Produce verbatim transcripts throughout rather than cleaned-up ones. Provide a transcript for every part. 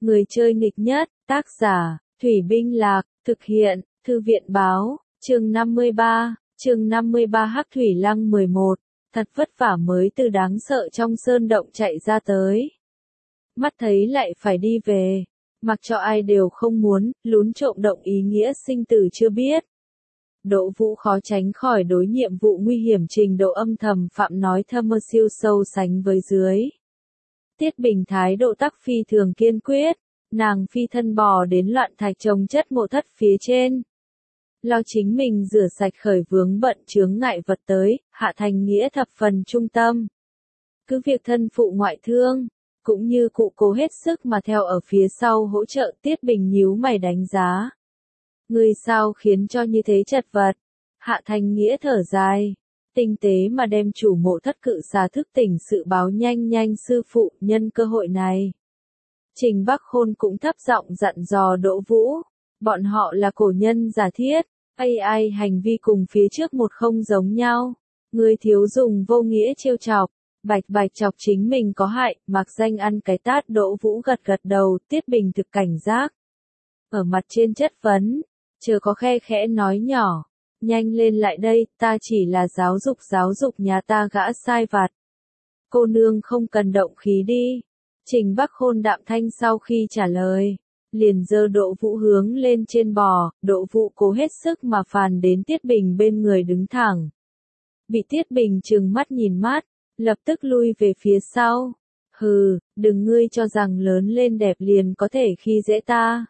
Người chơi nghịch nhất, tác giả, Thủy Binh Lạc, thực hiện, Thư viện báo, chương năm mươi ba, chương năm mươi ba Hắc Thủy Lăng mười một, thật vất vả mới từ đáng sợ trong sơn động chạy ra tới. Mắt thấy lại phải đi về, mặc cho ai đều không muốn, lún trộm động ý nghĩa sinh tử chưa biết. Đỗ Vũ khó tránh khỏi đối nhiệm vụ nguy hiểm trình độ âm thầm phạm nói thâm mơ siêu sâu sánh với dưới. Tiết Bình thái độ tắc phi thường kiên quyết, nàng phi thân bò đến loạn thạch trồng chất mộ thất phía trên. Lo chính mình rửa sạch khởi vướng bận chướng ngại vật tới, Hạ Thành Nghĩa thập phần trung tâm. Cứ việc thân phụ ngoại thương, cũng như cụ cố hết sức mà theo ở phía sau hỗ trợ. Tiết Bình nhíu mày đánh giá. Người sao khiến cho như thế chật vật? Hạ Thành Nghĩa thở dài, tinh tế mà đem chủ mộ thất cự xà thức tỉnh sự báo nhanh nhanh sư phụ. Nhân cơ hội này, Trình Bắc Khôn cũng thấp giọng dặn dò Đỗ Vũ, bọn họ là cổ nhân giả thiết, a i hành vi cùng phía trước một không giống nhau, người thiếu dùng vô nghĩa trêu chọc, bạch bạch chọc chính mình có hại, mặc danh ăn cái tát. Đỗ Vũ gật gật đầu. Tiết Bình thực cảnh giác, ở mặt trên chất vấn, chờ có khe khẽ nói nhỏ, nhanh lên lại đây, ta chỉ là giáo dục giáo dục nhà ta gã sai vặt. Cô nương không cần động khí đi. Trình Bắc Khôn đạm thanh sau khi trả lời, liền giơ Đỗ Vũ hướng lên trên bò. Đỗ Vũ cố hết sức mà phàn đến Tiết Bình bên người đứng thẳng. Bị Tiết Bình trừng mắt nhìn mắt, lập tức lui về phía sau. Hừ, đừng ngươi cho rằng lớn lên đẹp liền có thể khi dễ ta.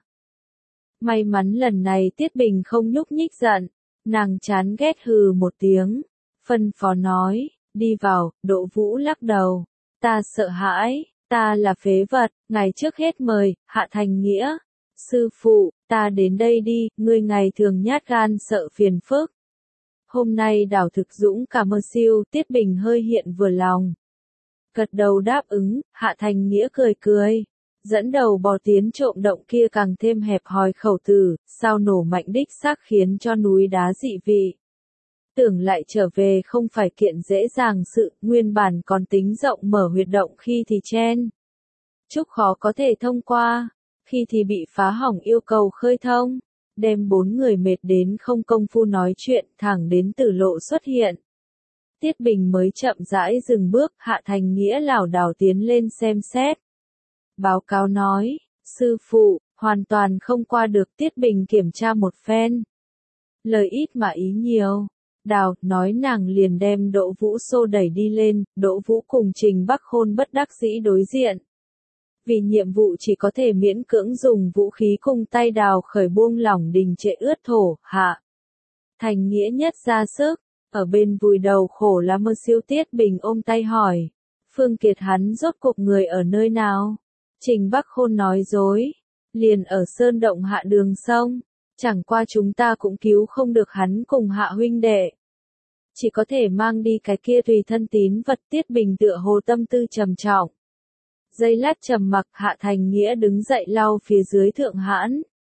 May mắn lần này Tiết Bình không nhúc nhích giận, nàng chán ghét hừ một tiếng, phân phó nói, đi vào. Đỗ Vũ lắc đầu, ta sợ hãi, ta là phế vật, ngày trước hết mời. Hạ Thành Nghĩa, sư phụ, ta đến đây đi, ngươi ngày thường nhát gan sợ phiền phức. Hôm nay đảo thực dũng cảm mơ siêu. Tiết Bình hơi hiện vừa lòng, gật đầu đáp ứng. Hạ Thành Nghĩa cười cười, dẫn đầu bò tiến trộm động kia càng thêm hẹp hòi khẩu tử, sao nổ mạnh đích xác khiến cho núi đá dị vị. Tưởng lại trở về không phải kiện dễ dàng sự, nguyên bản còn tính rộng mở huyệt động khi thì chen chúc khó có thể thông qua, khi thì bị phá hỏng yêu cầu khơi thông, đem bốn người mệt đến không công phu nói chuyện, thẳng đến tử lộ xuất hiện. Tiết Bình mới chậm rãi dừng bước. Hạ Thành Nghĩa lảo đảo tiến lên xem xét, báo cáo nói, sư phụ, hoàn toàn không qua được. Tiết Bình kiểm tra một phen, lời ít mà ý nhiều, đào, nói nàng liền đem Đỗ Vũ xô đẩy đi lên. Đỗ Vũ cùng Trình Bắc Khôn bất đắc dĩ đối diện. Vì nhiệm vụ chỉ có thể miễn cưỡng dùng vũ khí cùng tay đào khởi buông lỏng đình trệ ướt thổ. Hạ Thành Nghĩa nhất ra sức, ở bên vùi đầu khổ là mơ siêu. Tiết Bình ôm tay hỏi, Phương Kiệt hắn rốt cuộc người ở nơi nào? Trình Bắc Khôn nói dối, liền ở sơn động hạ đường sông, chẳng qua chúng ta cũng cứu không được hắn cùng Hạ huynh đệ, chỉ có thể mang đi cái kia tùy thân tín vật. Tiết Bình tựa hồ tâm tư trầm trọng, giây lát trầm mặc. Hạ Thành Nghĩa đứng dậy lau phía dưới thượng hãn.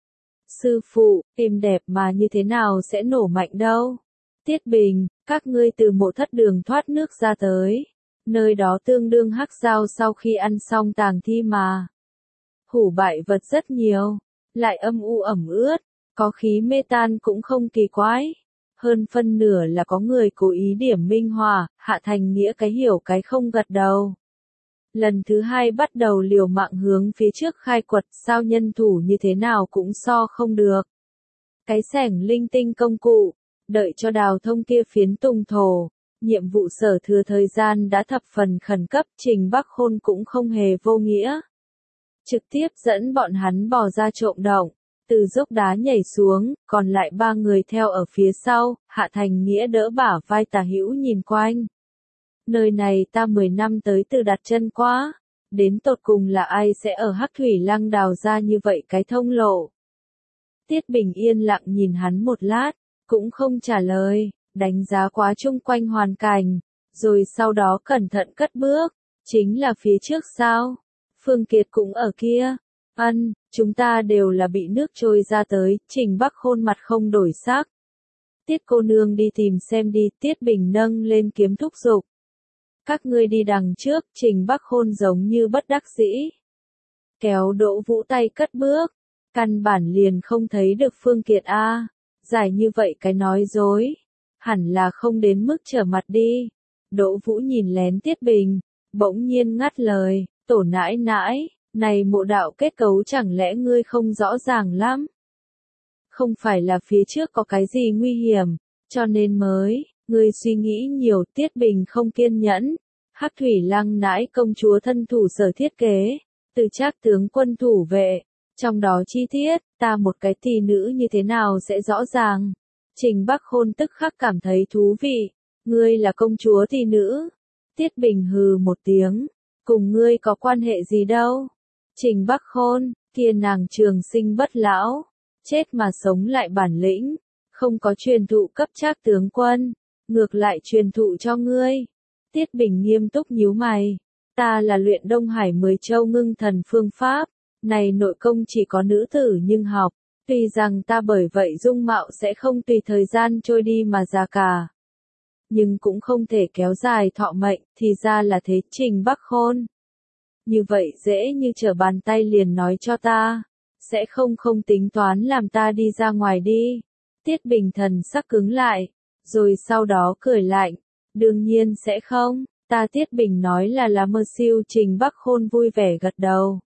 Sư phụ, êm đẹp mà như thế nào sẽ nổ mạnh đâu? Tiết Bình, các ngươi từ mộ thất đường thoát nước ra tới, nơi đó tương đương hắc giao sau khi ăn xong tàng thi mà. Hủ bại vật rất nhiều, lại âm u ẩm ướt, có khí mê tan cũng không kỳ quái. Hơn phân nửa là có người cố ý điểm minh họa. Hạ Thành Nghĩa cái hiểu cái không gật đầu. Lần thứ hai bắt đầu liều mạng hướng phía trước khai quật, sao nhân thủ như thế nào cũng so không được. Cái xẻng linh tinh công cụ, đợi cho đào thông kia phiến tùng thổ. Nhiệm vụ sở thừa thời gian đã thập phần khẩn cấp. Trình Bắc Khôn cũng không hề vô nghĩa, trực tiếp dẫn bọn hắn bò ra trộm động, từ dốc đá nhảy xuống, còn lại ba người theo ở phía sau. Hạ Thành Nghĩa đỡ bả vai tả hữu nhìn quanh. Nơi này ta mười năm tới từ đặt chân quá, đến tột cùng là ai sẽ ở Hắc Thủy Lăng đào ra như vậy cái thông lộ? Tiết Bình yên lặng nhìn hắn một lát, cũng không trả lời, đánh giá quá chung quanh hoàn cảnh, rồi sau đó cẩn thận cất bước. Chính là phía trước sao? Phương Kiệt cũng ở kia. Ân, chúng ta đều là bị nước trôi ra tới. Trình Bắc Khôn mặt không đổi sắc. Tiết cô nương đi tìm xem đi. Tiết Bình nâng lên kiếm thúc giục. Các ngươi đi đằng trước. Trình Bắc Khôn giống như bất đắc dĩ, kéo Đỗ Vũ tay cất bước. Căn bản liền không thấy được Phương Kiệt a. Dài như vậy cái nói dối. Hẳn là không đến mức trở mặt đi. Đỗ Vũ nhìn lén Tiết Bình. Bỗng nhiên ngắt lời. Tổ nãi nãi. Này mộ đạo kết cấu chẳng lẽ ngươi không rõ ràng lắm? Không phải là phía trước có cái gì nguy hiểm. Cho nên mới. Ngươi suy nghĩ nhiều. Tiết Bình không kiên nhẫn. Hắc Thủy Lăng nãi công chúa thân thủ sở thiết kế. Từ Trác tướng quân thủ vệ. Trong đó chi tiết, ta một cái tỷ nữ như thế nào sẽ rõ ràng. Trình Bắc Khôn tức khắc cảm thấy thú vị. Ngươi là công chúa tỷ nữ. Tiết Bình hừ một tiếng. Cùng ngươi có quan hệ gì đâu. Trình Bắc Khôn, kia nàng trường sinh bất lão. Chết mà sống lại bản lĩnh. Không có truyền thụ cấp Trác tướng quân. Ngược lại truyền thụ cho ngươi. Tiết Bình nghiêm túc nhíu mày. Ta là luyện Đông Hải mười châu ngưng thần phương pháp. Này nội công chỉ có nữ tử nhưng học. Tuy rằng ta bởi vậy dung mạo sẽ không tùy thời gian trôi đi mà già cả. Nhưng cũng không thể kéo dài thọ mệnh, thì ra là thế. Trình Bắc Khôn. Như vậy dễ như trở bàn tay liền nói cho ta. Sẽ không không tính toán làm ta đi ra ngoài đi. Tiết Bình thần sắc cứng lại. Rồi sau đó cười lạnh. Đương nhiên sẽ không. Ta Tiết Bình nói là là mơ siêu. Trình Bắc Khôn vui vẻ gật đầu.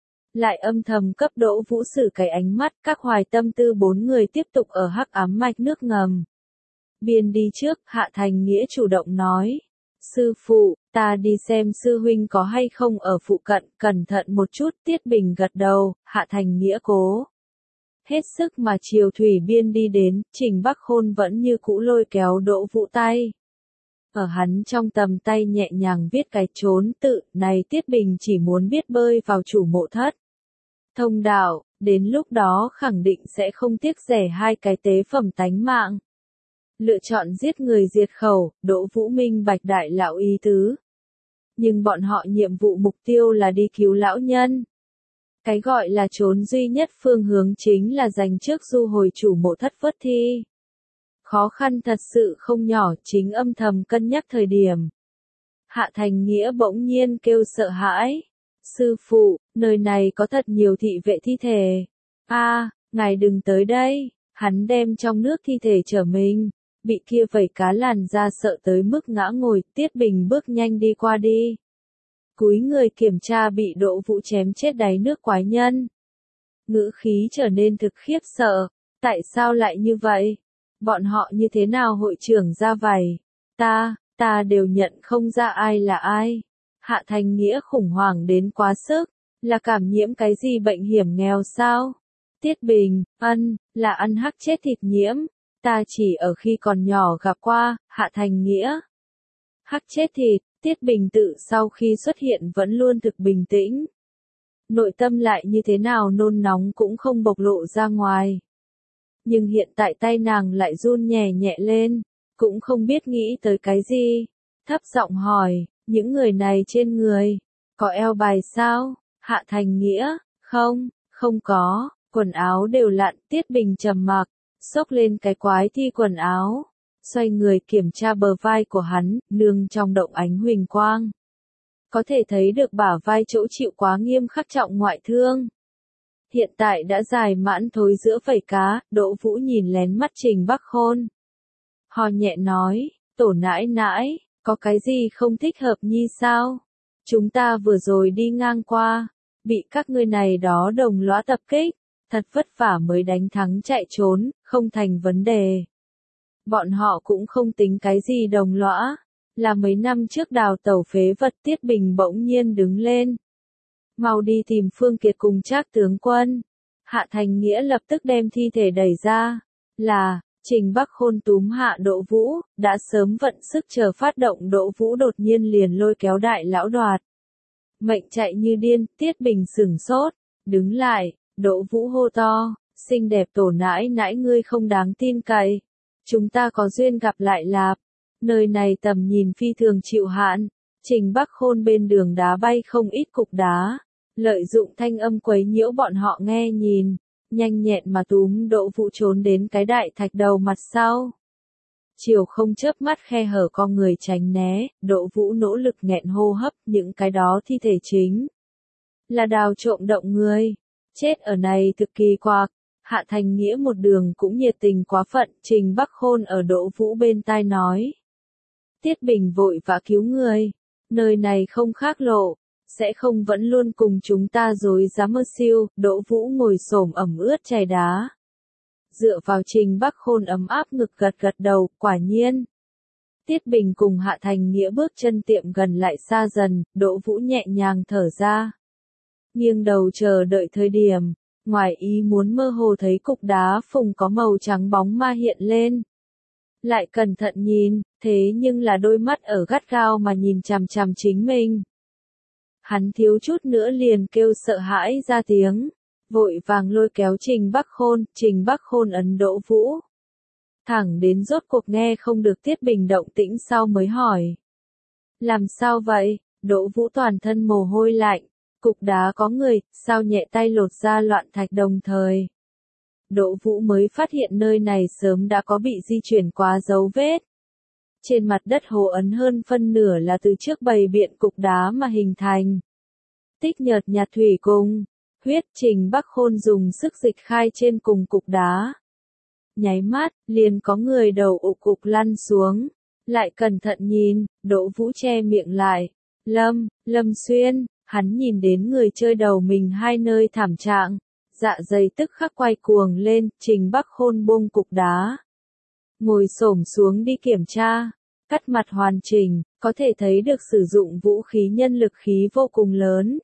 Lại âm thầm cấp Đỗ Vũ sử cái ánh mắt. Các hoài tâm tư bốn người tiếp tục ở hắc ám mạch nước ngầm. Biên đi trước, Hạ Thành Nghĩa chủ động nói. Sư phụ, ta đi xem sư huynh có hay không ở phụ cận, cẩn thận một chút. Tiết Bình gật đầu, Hạ Thành Nghĩa cố. Hết sức mà chiều thủy biên đi đến, Trình Bắc Khôn vẫn như cũ lôi kéo Đỗ Vũ tay. Ở hắn trong tầm tay nhẹ nhàng viết cái trốn tự, này Tiết Bình chỉ muốn biết bơi vào chủ mộ thất. Thông đạo, đến lúc đó khẳng định sẽ không tiếc rẻ hai cái tế phẩm tánh mạng. Lựa chọn giết người diệt khẩu, Đỗ Vũ minh bạch đại lão ý tứ. Nhưng bọn họ nhiệm vụ mục tiêu là đi cứu lão nhân. Cái gọi là trốn duy nhất phương hướng chính là dành trước du hồi chủ mộ thất vớt thi. Khó khăn thật sự không nhỏ, chính âm thầm cân nhắc thời điểm. Hạ Thành Nghĩa bỗng nhiên kêu sợ hãi. Sư phụ, nơi này có thật nhiều thị vệ thi thể. A, ngài đừng tới đây. Hắn đem trong nước thi thể chở mình. Bị kia vẩy cá làn da sợ tới mức ngã ngồi. Tiết Bình bước nhanh đi qua đi. Cúi người kiểm tra bị Đỗ Vũ chém chết đáy nước quái nhân. Ngữ khí trở nên thực khiếp sợ. Tại sao lại như vậy? Bọn họ như thế nào hội trưởng ra vảy? Ta, ta đều nhận không ra ai là ai. Hạ Thành Nghĩa khủng hoảng đến quá sức. Là cảm nhiễm cái gì bệnh hiểm nghèo sao? Tiết Bình, ân, là ăn hắc chết thịt nhiễm. Ta chỉ ở khi còn nhỏ gặp qua. Hạ Thành Nghĩa. Hắc chết thịt. Tiết Bình tự sau khi xuất hiện vẫn luôn thực bình tĩnh. Nội tâm lại như thế nào nôn nóng cũng không bộc lộ ra ngoài. Nhưng hiện tại tay nàng lại run nhẹ nhẹ lên. Cũng không biết nghĩ tới cái gì. Thấp giọng hỏi, những người này trên người, có eo bài sao? Hạ Thành Nghĩa, không, không có, quần áo đều lặn. Tiết Bình trầm mặc, xốc lên cái quái thi quần áo. Xoay người kiểm tra bờ vai của hắn, nương trong động ánh huỳnh quang. Có thể thấy được bả vai chỗ chịu quá nghiêm khắc trọng ngoại thương. Hiện tại đã dài mãn thối giữa vảy cá. Đỗ Vũ nhìn lén mắt Trình Bắc Khôn. Hò nhẹ nói, tổ nãi nãi, có cái gì không thích hợp nhi sao? Chúng ta vừa rồi đi ngang qua, bị các ngươi này đó đồng lõa tập kích. Thật vất vả mới đánh thắng chạy trốn, không thành vấn đề. Bọn họ cũng không tính cái gì đồng lõa. Là mấy năm trước đào tẩu phế vật. Tiết Bình bỗng nhiên đứng lên. Mau đi tìm Phương Kiệt cùng Trác tướng quân. Hạ Thành Nghĩa lập tức đem thi thể đẩy ra. Là, Trình Bắc Khôn túm hạ Đỗ Vũ, đã sớm vận sức chờ phát động. Đỗ Vũ đột nhiên liền lôi kéo đại lão đoạt. Mệnh chạy như điên. Tiết Bình sửng sốt, đứng lại. Đỗ Vũ hô to, xinh đẹp tổ nãi nãi ngươi không đáng tin cậy. Chúng ta có duyên gặp lại lạp. Nơi này tầm nhìn phi thường chịu hạn. Trình Bắc Khôn bên đường đá bay không ít cục đá. Lợi dụng thanh âm quấy nhiễu bọn họ nghe nhìn. Nhanh nhẹn mà túm Đỗ Vũ trốn đến cái đại thạch đầu mặt sau. Chiều không chớp mắt khe hở con người tránh né. Đỗ Vũ nỗ lực nghẹn hô hấp những cái đó thi thể chính. là đào trộm động người. Chết ở này thực kỳ quặc. Hạ Thành Nghĩa một đường cũng nhiệt tình quá phận, Trình Bắc Khôn ở Đỗ Vũ bên tai nói. Tiết Bình vội vã cứu người. Nơi này không khác lộ, sẽ không vẫn luôn cùng chúng ta dối dám mơ siêu. Đỗ Vũ ngồi xổm ẩm ướt chảy đá. Dựa vào Trình Bắc Khôn ấm áp ngực gật gật đầu, quả nhiên. Tiết Bình cùng Hạ Thành Nghĩa bước chân tiệm gần lại xa dần, Đỗ Vũ nhẹ nhàng thở ra. Nghiêng đầu chờ đợi thời điểm, ngoài ý muốn mơ hồ thấy cục đá phùng có màu trắng bóng ma hiện lên. Lại cẩn thận nhìn, thế nhưng là đôi mắt ở gắt gao mà nhìn chằm chằm chính mình. Hắn thiếu chút nữa liền kêu sợ hãi ra tiếng, vội vàng lôi kéo Trình Bắc Khôn, Trình Bắc Khôn ấn Đỗ Vũ. Thẳng đến rốt cuộc nghe không được Tiết Bình động tĩnh sau mới hỏi. Làm sao vậy? Đỗ Vũ toàn thân mồ hôi lạnh, cục đá có người, sao nhẹ tay lột ra loạn thạch đồng thời. Đỗ Vũ mới phát hiện nơi này sớm đã có bị di chuyển quá dấu vết. Trên mặt đất hồ ấn hơn phân nửa là từ trước bày biện cục đá mà hình thành. Tích nhợt nhạt thủy cùng, huyết. Trình Bắc Khôn dùng sức dịch khai trên cùng cục đá. Nháy mắt, liền có người đầu ụ cục lăn xuống. Lại cẩn thận nhìn, Đỗ Vũ che miệng lại. Lâm, Lâm Xuyên, hắn nhìn đến người chơi đầu mình hai nơi thảm trạng. Dạ dày tức khắc quay cuồng lên, Trình Bắc Khôn buông cục đá. Ngồi xổm xuống đi kiểm tra, cắt mặt hoàn chỉnh, có thể thấy được sử dụng vũ khí nhân lực khí vô cùng lớn.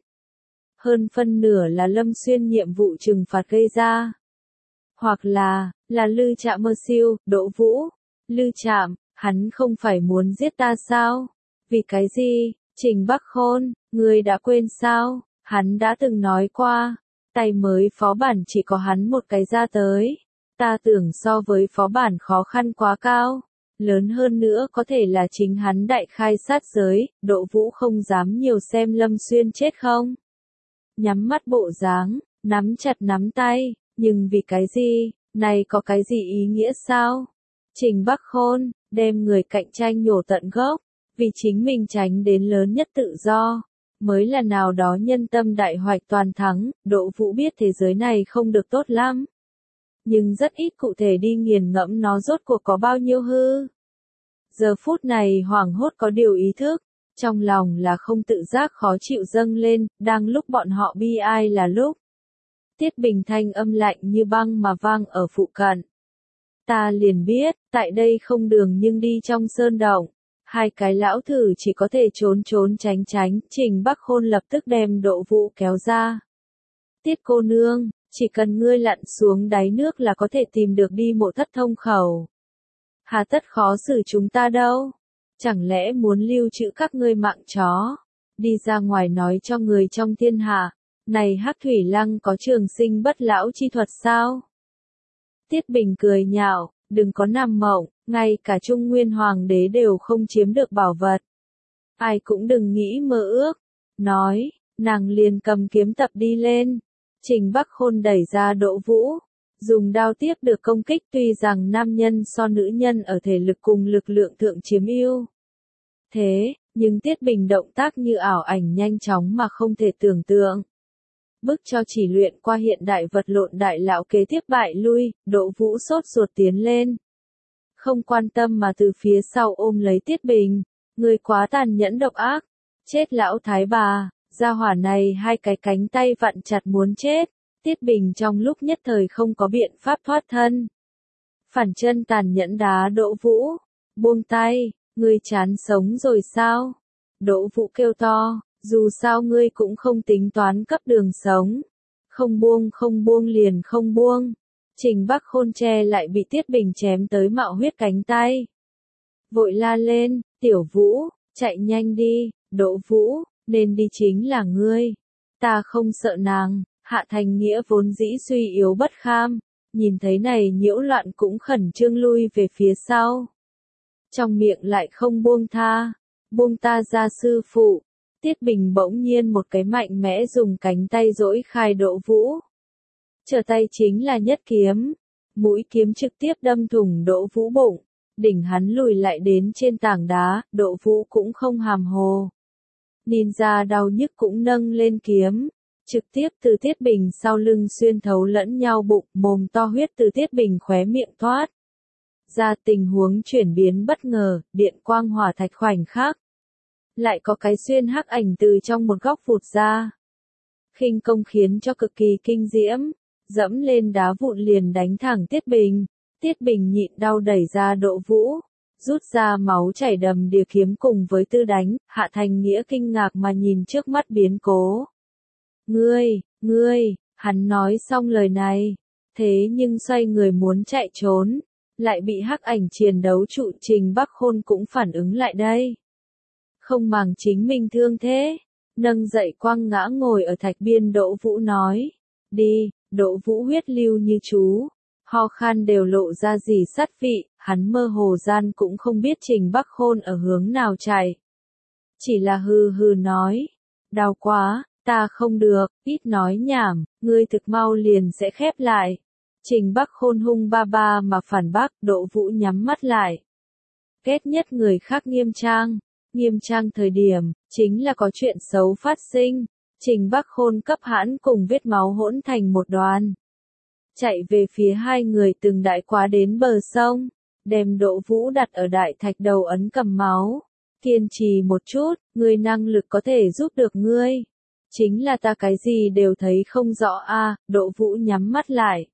Hơn phân nửa là Lâm Xuyên nhiệm vụ trừng phạt gây ra. Hoặc là, là Lư Trạm mơ siêu, Đỗ Vũ. Lư Trạm, hắn không phải muốn giết ta sao? Vì cái gì? Trình Bắc Khôn, ngươi đã quên sao? Hắn đã từng nói qua, tay mới phó bản chỉ có hắn một cái ra tới. Ta tưởng so với phó bản khó khăn quá cao. Lớn hơn nữa có thể là chính hắn đại khai sát giới, Đỗ Vũ không dám nhiều xem Lâm Xuyên chết không. Nhắm mắt bộ dáng, nắm chặt nắm tay, nhưng vì cái gì, này có cái gì ý nghĩa sao? Trình Bắc Khôn, đem người cạnh tranh nhổ tận gốc, vì chính mình tránh đến lớn nhất tự do, mới là nào đó nhân tâm đại hoạch toàn thắng. Đỗ Vũ biết thế giới này không được tốt lắm, nhưng rất ít cụ thể đi nghiền ngẫm nó rốt cuộc có bao nhiêu hư. Giờ phút này hoảng hốt có điều ý thức, trong lòng là không tự giác khó chịu dâng lên, đang lúc bọn họ bi ai là lúc. Tiết Bình thanh âm lạnh như băng mà vang ở phụ cận. Ta liền biết, tại đây không đường nhưng đi trong sơn động. Hai cái lão thử chỉ có thể trốn trốn tránh tránh, Trình Bắc Khôn lập tức đem Đỗ Vũ kéo ra. Tiết cô nương, chỉ cần ngươi lặn xuống đáy nước là có thể tìm được đi mộ thất thông khẩu. Hà tất khó xử chúng ta đâu. Chẳng lẽ muốn lưu trữ các ngươi mạng chó, đi ra ngoài nói cho người trong thiên hạ, này Hắc Thủy Lăng có trường sinh bất lão chi thuật sao? Tiết Bình cười nhạo, đừng có nằm mộng, ngay cả Trung Nguyên Hoàng đế đều không chiếm được bảo vật. Ai cũng đừng nghĩ mơ ước. Nói, nàng liền cầm kiếm tập đi lên. Trình Bắc Khôn đẩy ra Đỗ Vũ, dùng đao tiếp được công kích, tuy rằng nam nhân so nữ nhân ở thể lực cùng lực lượng thượng chiếm ưu thế, nhưng Tiết Bình động tác như ảo ảnh nhanh chóng mà không thể tưởng tượng. Bức cho chỉ luyện qua hiện đại vật lộn đại lão kế tiếp bại lui, Đỗ Vũ sốt ruột tiến lên. Không quan tâm mà từ phía sau ôm lấy Tiết Bình, người quá tàn nhẫn độc ác, chết lão thái bà, gia hỏa này hai cái cánh tay vặn chặt muốn chết. Tiết Bình trong lúc nhất thời không có biện pháp thoát thân. Phản chân tàn nhẫn đá Đỗ Vũ, buông tay, ngươi chán sống rồi sao? Đỗ Vũ kêu to, dù sao ngươi cũng không tính toán cấp đường sống. Không buông không buông liền không buông. Trình Bắc Khôn che lại bị Tiết Bình chém tới mạo huyết cánh tay. Vội la lên, Tiểu Vũ, chạy nhanh đi, Đỗ Vũ, nên đi chính là ngươi. Ta không sợ nàng. Hạ Thành Nghĩa vốn dĩ suy yếu bất kham, nhìn thấy này nhiễu loạn cũng khẩn trương lui về phía sau. Trong miệng lại không buông tha, buông ta ra sư phụ. Tiết Bình bỗng nhiên một cái mạnh mẽ dùng cánh tay duỗi khai Đỗ Vũ. Trở tay chính là nhất kiếm, mũi kiếm trực tiếp đâm thủng Đỗ Vũ bụng, đỉnh hắn lùi lại đến trên tảng đá, Đỗ Vũ cũng không hàm hồ. Ninja đau nhức cũng nâng lên kiếm. trực tiếp từ Tiết Bình sau lưng xuyên thấu lẫn nhau bụng, mồm to huyết từ Tiết Bình khóe miệng thoát ra, tình huống chuyển biến bất ngờ, điện quang hỏa thạch khoảnh khắc. Lại có cái xuyên hắc ảnh từ trong một góc vụt ra. Khinh công khiến cho cực kỳ kinh diễm, dẫm lên đá vụn liền đánh thẳng Tiết Bình. Tiết Bình nhịn đau đẩy ra Đỗ Vũ, rút ra máu chảy đầm đìa kiếm cùng với tư đánh, Hạ Thành Nghĩa kinh ngạc mà nhìn trước mắt biến cố. Ngươi, ngươi, hắn nói xong lời này, thế nhưng xoay người muốn chạy trốn, lại bị hắc ảnh chiến đấu trụ. Trình Bắc Khôn cũng phản ứng lại đây. Không màng chính mình thương thế, nâng dậy quăng ngã ngồi ở thạch biên Đỗ Vũ nói, đi. Đỗ Vũ huyết lưu như chú, ho khan đều lộ ra gì sát vị, hắn mơ hồ gian cũng không biết Trình Bắc Khôn ở hướng nào chạy. Chỉ là hừ hừ nói, đau quá, ta không được, ít nói nhảm, ngươi thực mau liền sẽ khép lại. Trình Bắc Khôn hung ba ba mà phản bác. Đỗ Vũ nhắm mắt lại. Ghét nhất người khác nghiêm trang. Nghiêm trang thời điểm, chính là có chuyện xấu phát sinh. Trình Bắc Khôn cấp hãn cùng vết máu hỗn thành một đoàn. Chạy về phía hai người từng đại quá đến bờ sông, đem Đỗ Vũ đặt ở đại thạch đầu ấn cầm máu. Kiên trì một chút, ngươi năng lực có thể giúp được ngươi. Chính là ta cái gì đều thấy không rõ a. Đỗ Vũ nhắm mắt lại.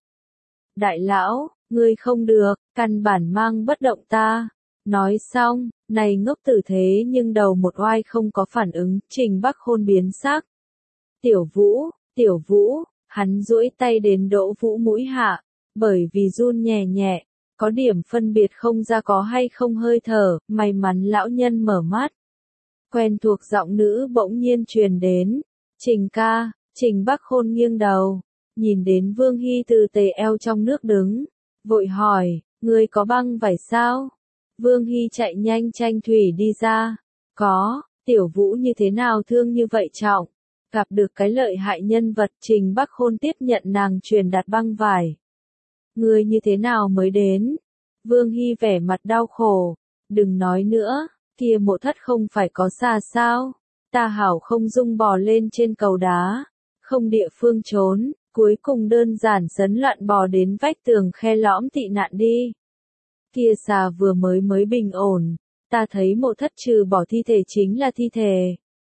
Đại lão, ngươi không được, căn bản mang bất động ta. Nói xong, này ngốc tử thế nhưng đầu một oai không có phản ứng. Trình Bắc Khôn biến sắc. Tiểu Vũ, Tiểu Vũ, hắn duỗi tay đến Đỗ Vũ mũi hạ, bởi vì run nhẹ nhẹ, có điểm phân biệt không ra có hay không hơi thở. May mắn lão nhân mở mắt. Quen thuộc giọng nữ bỗng nhiên truyền đến. Trình ca. Trình Bắc Khôn nghiêng đầu, nhìn đến Vương Hy từ tề eo trong nước đứng, vội hỏi, ngươi có băng vải sao? Vương Hy chạy nhanh tranh thủy đi ra, có. Tiểu Vũ như thế nào thương như vậy trọng? Gặp được cái lợi hại nhân vật. Trình Bắc Khôn tiếp nhận nàng truyền đạt băng vải. Ngươi như thế nào mới đến? Vương Hy vẻ mặt đau khổ, đừng nói nữa, kia mộ thất không phải có xa sao? Ta hảo không dung bò lên trên cầu đá, không địa phương trốn, cuối cùng đơn giản sấn loạn bò đến vách tường khe lõm tị nạn đi. Kia xà vừa mới mới bình ổn, ta thấy mộ thất trừ bỏ thi thể chính là thi thể.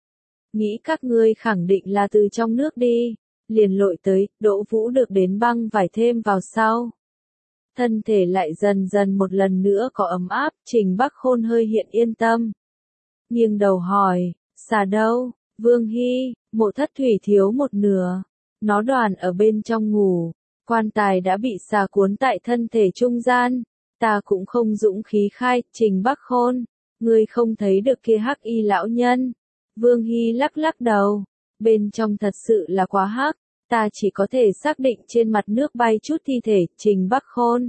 Nghĩ các ngươi khẳng định là từ trong nước đi, liền lội tới. Đỗ Vũ được đến băng vải thêm vào sau. Thân thể lại dần dần một lần nữa có ấm áp. Trình Bắc Khôn hơi hiện yên tâm. Nghiêng đầu hỏi, xà đâu? Vương Hy, mộ thất thủy thiếu một nửa. Nó đoàn ở bên trong ngủ. Quan tài đã bị xà cuốn tại thân thể trung gian. Ta cũng không dũng khí khai. Trình Bắc Khôn, ngươi không thấy được kia hắc y lão nhân. Vương Hy lắc lắc đầu. Bên trong thật sự là quá hắc. Ta chỉ có thể xác định trên mặt nước bay chút thi thể. Trình Bắc Khôn,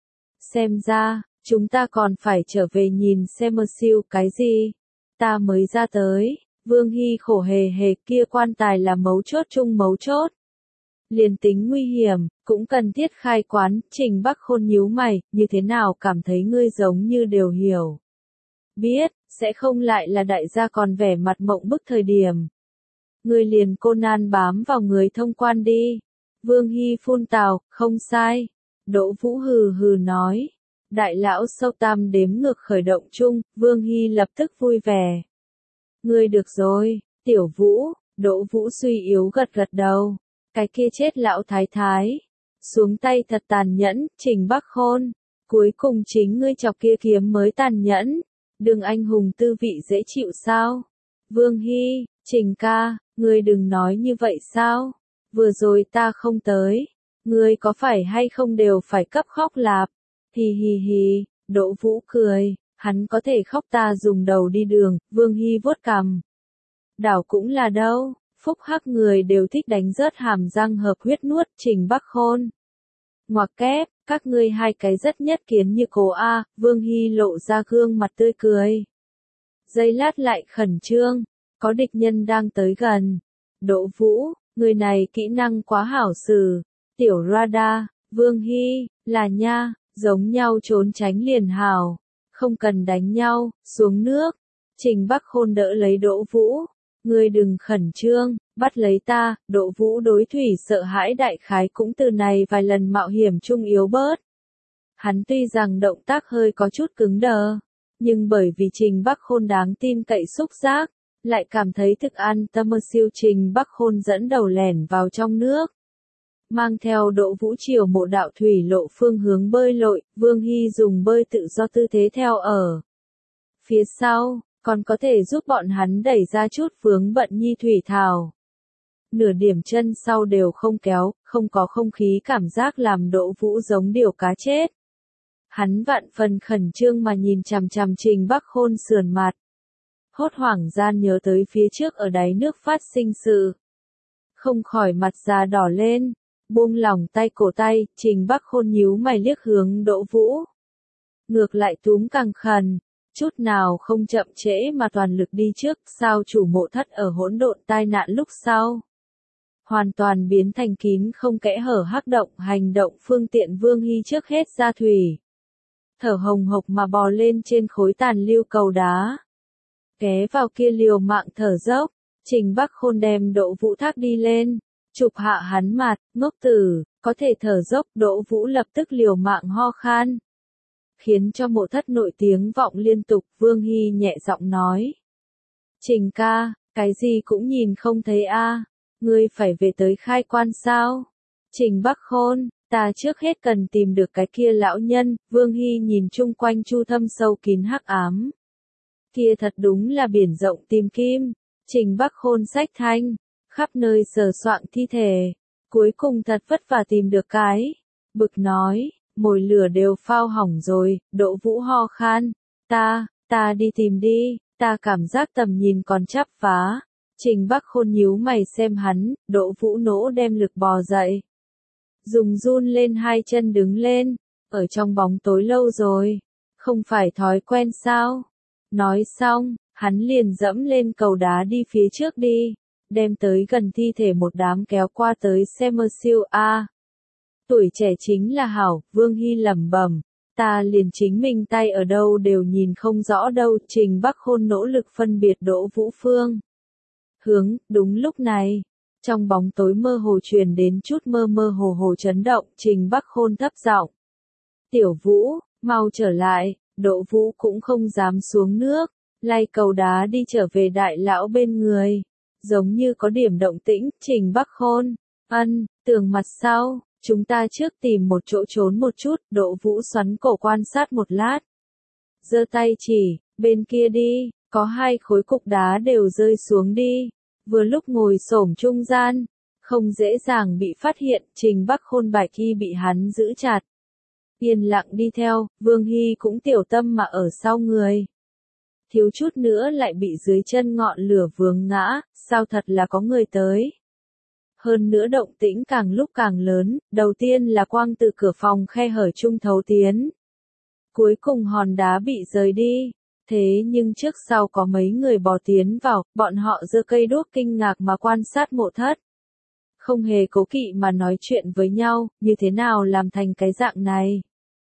xem ra, chúng ta còn phải trở về nhìn xem mơ siêu cái gì. Ta mới ra tới. Vương Hy khổ hề hề, kia quan tài là mấu chốt chung mấu chốt. Liền tính nguy hiểm, cũng cần thiết khai quán. Trình Bắc Khôn nhíu mày, như thế nào cảm thấy ngươi giống như đều hiểu. Biết, sẽ không lại là đại gia còn vẻ mặt mộng bức thời điểm. Ngươi liền Conan bám vào người thông quan đi. Vương Hy phun tào, không sai. Đỗ Vũ hừ hừ nói. Đại lão sâu tam đếm ngược khởi động chung. Vương Hy lập tức vui vẻ. Ngươi được rồi, Tiểu Vũ. Đỗ Vũ suy yếu gật gật đầu. Cái kia chết lão thái thái. Xuống tay thật tàn nhẫn. Trình Bắc Khôn, cuối cùng chính ngươi chọc kia kiếm mới tàn nhẫn. Đường anh hùng tư vị dễ chịu sao? Vương Hy, Trình ca, ngươi đừng nói như vậy sao? Vừa rồi ta không tới. Ngươi có phải hay không đều phải cấp khóc lạp? Hì hì hì. Đỗ Vũ cười. Hắn có thể khóc ta dùng đầu đi đường. Vương Hy vuốt cằm. Đảo cũng là đâu. Phúc hắc người đều thích đánh rớt hàm răng hợp huyết nuốt. Trình Bắc Khôn, ngoặc kép, các ngươi hai cái rất nhất kiến như cố a. Vương Hy lộ ra gương mặt tươi cười. Giây lát lại khẩn trương. Có địch nhân đang tới gần. Đỗ Vũ, người này kỹ năng quá hảo xử. Tiểu radar. Vương Hy, là nha, giống nhau trốn tránh liền hảo. Không cần đánh nhau, xuống nước. Trình Bắc Khôn đỡ lấy Đỗ Vũ. Ngươi đừng khẩn trương, Bắt lấy ta, Đỗ Vũ đối thủy sợ hãi đại khái cũng từ này vài lần mạo hiểm chung yếu bớt. Hắn tuy rằng động tác hơi có chút cứng đờ, nhưng bởi vì Trình Bắc Khôn đáng tin cậy xúc giác, lại cảm thấy thực an tâm. Siêu Trình Bắc Khôn dẫn đầu lẻn vào trong nước, mang theo Đỗ Vũ chiều mộ đạo thủy lộ phương hướng bơi lội. Vương Hy dùng bơi tự do tư thế theo ở phía sau, còn có thể giúp bọn hắn đẩy ra chút vướng bận nhi thủy thảo. Nửa điểm chân sau đều không kéo, không có không khí cảm giác làm Đỗ Vũ giống điều cá chết. Hắn vạn phần khẩn trương mà nhìn chằm chằm Trình Bắc Khôn sườn mặt. Hốt hoảng gian nhớ tới phía trước ở đáy nước phát sinh sự. Không khỏi mặt già đỏ lên, buông lỏng tay cổ tay, Trình Bắc Khôn nhíu mày liếc hướng Đỗ Vũ. Ngược lại túm càng khẩn, chút nào không chậm trễ mà toàn lực đi trước. Sao chủ mộ thất ở hỗn độn tai nạn lúc sau hoàn toàn biến thành kín không kẽ hở hắc động. Hành động phương tiện. Vương Hy trước hết ra thủy, thở hồng hộc mà bò lên trên khối tàn lưu cầu đá, ghé vào kia liều mạng thở dốc. Trình Bắc Khôn đem Đỗ Vũ thác đi lên, chụp hạ hắn mặt. Ngốc tử, có thể thở dốc. Đỗ Vũ lập tức liều mạng ho khan, khiến cho mộ thất nội tiếng vọng liên tục. Vương Hy nhẹ giọng nói, Trình ca, cái gì cũng nhìn không thấy a, ngươi phải về tới khai quan sao? Trình Bắc Khôn, ta trước hết cần tìm được cái kia lão nhân. Vương Hy nhìn chung quanh chu thâm sâu kín hắc ám. Kia thật đúng là biển rộng tìm kim. Trình Bắc Khôn xách thanh, khắp nơi sờ soạng thi thể, cuối cùng thật vất vả tìm được cái. Bực nói, mồi lửa đều phao hỏng rồi. Đỗ Vũ ho khan, ta, ta đi tìm đi, ta cảm giác tầm nhìn còn chắp vá. Trình Bắc Khôn nhíu mày xem hắn. Đỗ Vũ nỗ đem lực bò dậy, dùng run lên hai chân đứng lên. Ở trong bóng tối lâu rồi, không phải thói quen sao? Nói xong, hắn liền dẫm lên cầu đá đi phía trước đi, đem tới gần thi thể một đám kéo qua tới xem. Siêu a, tuổi trẻ chính là hảo. Vương Hy lẩm bẩm, ta liền chính mình tay ở đâu đều nhìn không rõ đâu. Trình Bắc Khôn nỗ lực phân biệt Đỗ Vũ phương hướng. Đúng lúc này, trong bóng tối mơ hồ truyền đến chút mơ mơ hồ hồ chấn động. Trình Bắc Khôn thấp giọng, Tiểu Vũ, mau trở lại. Đỗ Vũ cũng không dám xuống nước, lay cầu đá đi trở về đại lão bên người. Giống như có điểm động tĩnh. Trình Bắc Khôn, ân, tường mặt sau, chúng ta trước tìm một chỗ trốn một chút. Đỗ Vũ xoắn cổ quan sát một lát, giơ tay chỉ, bên kia đi, có hai khối cục đá đều rơi xuống đi. Vừa lúc ngồi xổm trung gian, không dễ dàng bị phát hiện. Trình Bắc Khôn bạch y bị hắn giữ chặt, yên lặng đi theo. Vương Hy cũng tiểu tâm mà ở sau người, thiếu chút nữa lại bị dưới chân ngọn lửa vướng ngã. Sao thật là có người tới. Hơn nữa động tĩnh càng lúc càng lớn. Đầu tiên là quang từ cửa phòng khe hở trung thấu tiến, cuối cùng hòn đá bị rời đi. Thế nhưng trước sau có mấy người bò tiến vào. Bọn họ giơ cây đuốc kinh ngạc mà quan sát mộ thất, không hề cố kỵ mà nói chuyện với nhau. Như thế nào làm thành cái dạng này?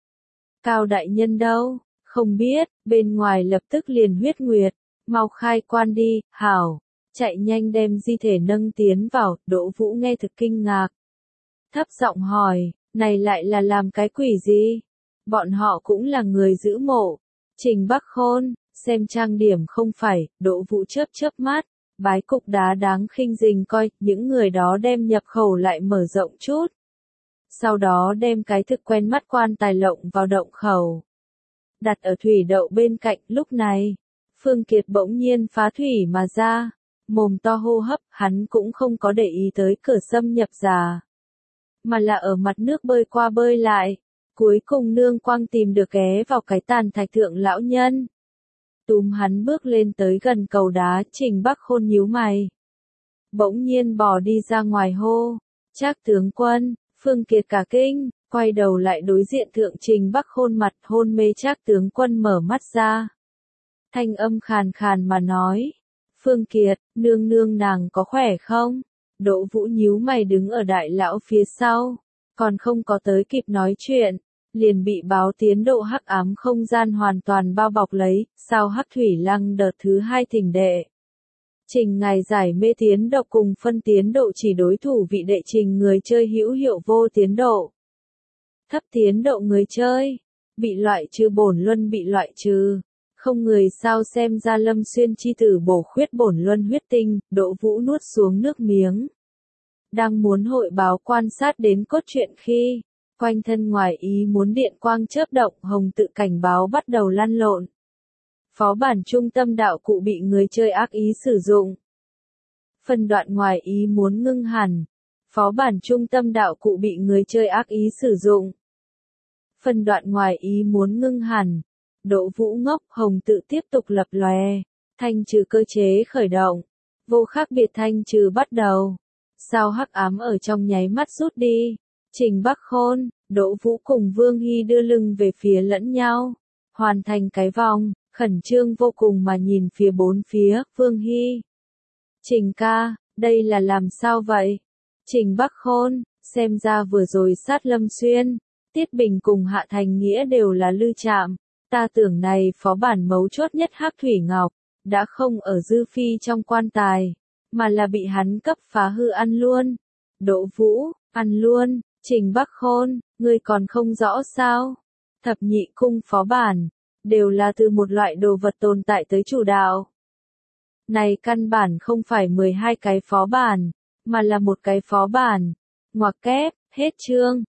Cao đại nhân đâu? Không biết. Bên ngoài lập tức liền huyết nguyệt. Mau khai quan đi. Hảo, chạy nhanh đem di thể nâng tiến vào. Đỗ Vũ nghe thực kinh ngạc, thấp giọng hỏi, này lại là làm cái quỷ gì? Bọn họ cũng là người giữ mộ. Trình Bắc Khôn, xem trang điểm không phải. Đỗ Vũ chớp chớp mắt, bái cục đá đáng khinh rình coi. Những người đó đem nhập khẩu lại mở rộng chút, sau đó đem cái thực quen mắt quan tài lộng vào động khẩu, đặt ở thủy đậu bên cạnh. Lúc này, Phương Kiệt bỗng nhiên phá thủy mà ra, mồm to hô hấp. Hắn cũng không có để ý tới cửa xâm nhập giả, mà là ở mặt nước bơi qua bơi lại. Cuối cùng nương quang tìm được ghé vào cái tàn thạch thượng lão nhân, túm hắn bước lên tới gần cầu đá. Trình Bắc Khôn nhíu mày, bỗng nhiên bò đi ra ngoài hô, Trác tướng quân. Phương Kiệt cả kinh, quay đầu lại đối diện thượng Trình Bắc Khôn mặt hôn mê. Trác tướng quân mở mắt ra, thanh âm khàn khàn mà nói, Phương Kiệt, nương nương nàng có khỏe không? Đỗ Vũ nhíu mày đứng ở đại lão phía sau, còn không có tới kịp nói chuyện, liền bị báo tiến độ hắc ám không gian hoàn toàn bao bọc lấy. Sao Hắc Thủy Lăng đợt thứ hai thỉnh đệ, Trình ngài giải mê tiến độ cùng phân tiến độ chỉ đối thủ vị đệ trình người chơi hữu hiệu vô tiến độ. Thấp tiến độ người chơi, bị loại trừ bổn luân bị loại trừ. Không người sao xem ra Lâm Xuyên chi tử bổ khuyết bổn luân huyết tinh, Đỗ Vũ nuốt xuống nước miếng. Đang muốn hội báo quan sát đến cốt truyện khi, quanh thân ngoài ý muốn điện quang chớp động, hồng tự cảnh báo bắt đầu lăn lộn. Phó bản trung tâm đạo cụ bị người chơi ác ý sử dụng. Phần đoạn ngoài ý muốn ngưng hẳn. Phó bản trung tâm đạo cụ bị người chơi ác ý sử dụng. Phần đoạn ngoài ý muốn ngưng hẳn. Đỗ Vũ ngốc, hồng tự tiếp tục lập lòe. Thanh trừ cơ chế khởi động. Vô khác biệt thanh trừ bắt đầu. Sao hắc ám ở trong nháy mắt rút đi. Trình Bắc Khôn, Đỗ Vũ cùng Vương Hy đưa lưng về phía lẫn nhau. Hoàn thành cái vòng, khẩn trương vô cùng mà nhìn phía bốn phía, Vương Hy. Trình ca, đây là làm sao vậy? Trình Bắc Khôn, xem ra vừa rồi sát Lâm Xuyên, Tiết Bình cùng Hạ Thành Nghĩa đều là lư chạm. Ta tưởng này phó bản mấu chốt nhất Hắc Thủy Ngọc, đã không ở Dư Phi trong quan tài, mà là bị hắn cấp phá hư ăn luôn. Đỗ Vũ, ăn luôn, Trình Bắc Khôn, ngươi còn không rõ sao? Thập nhị cung phó bản, đều là từ một loại đồ vật tồn tại tới chủ đạo. Này căn bản không phải mười hai cái phó bản, mà là một cái phó bản. Ngoặc kép, hết chương.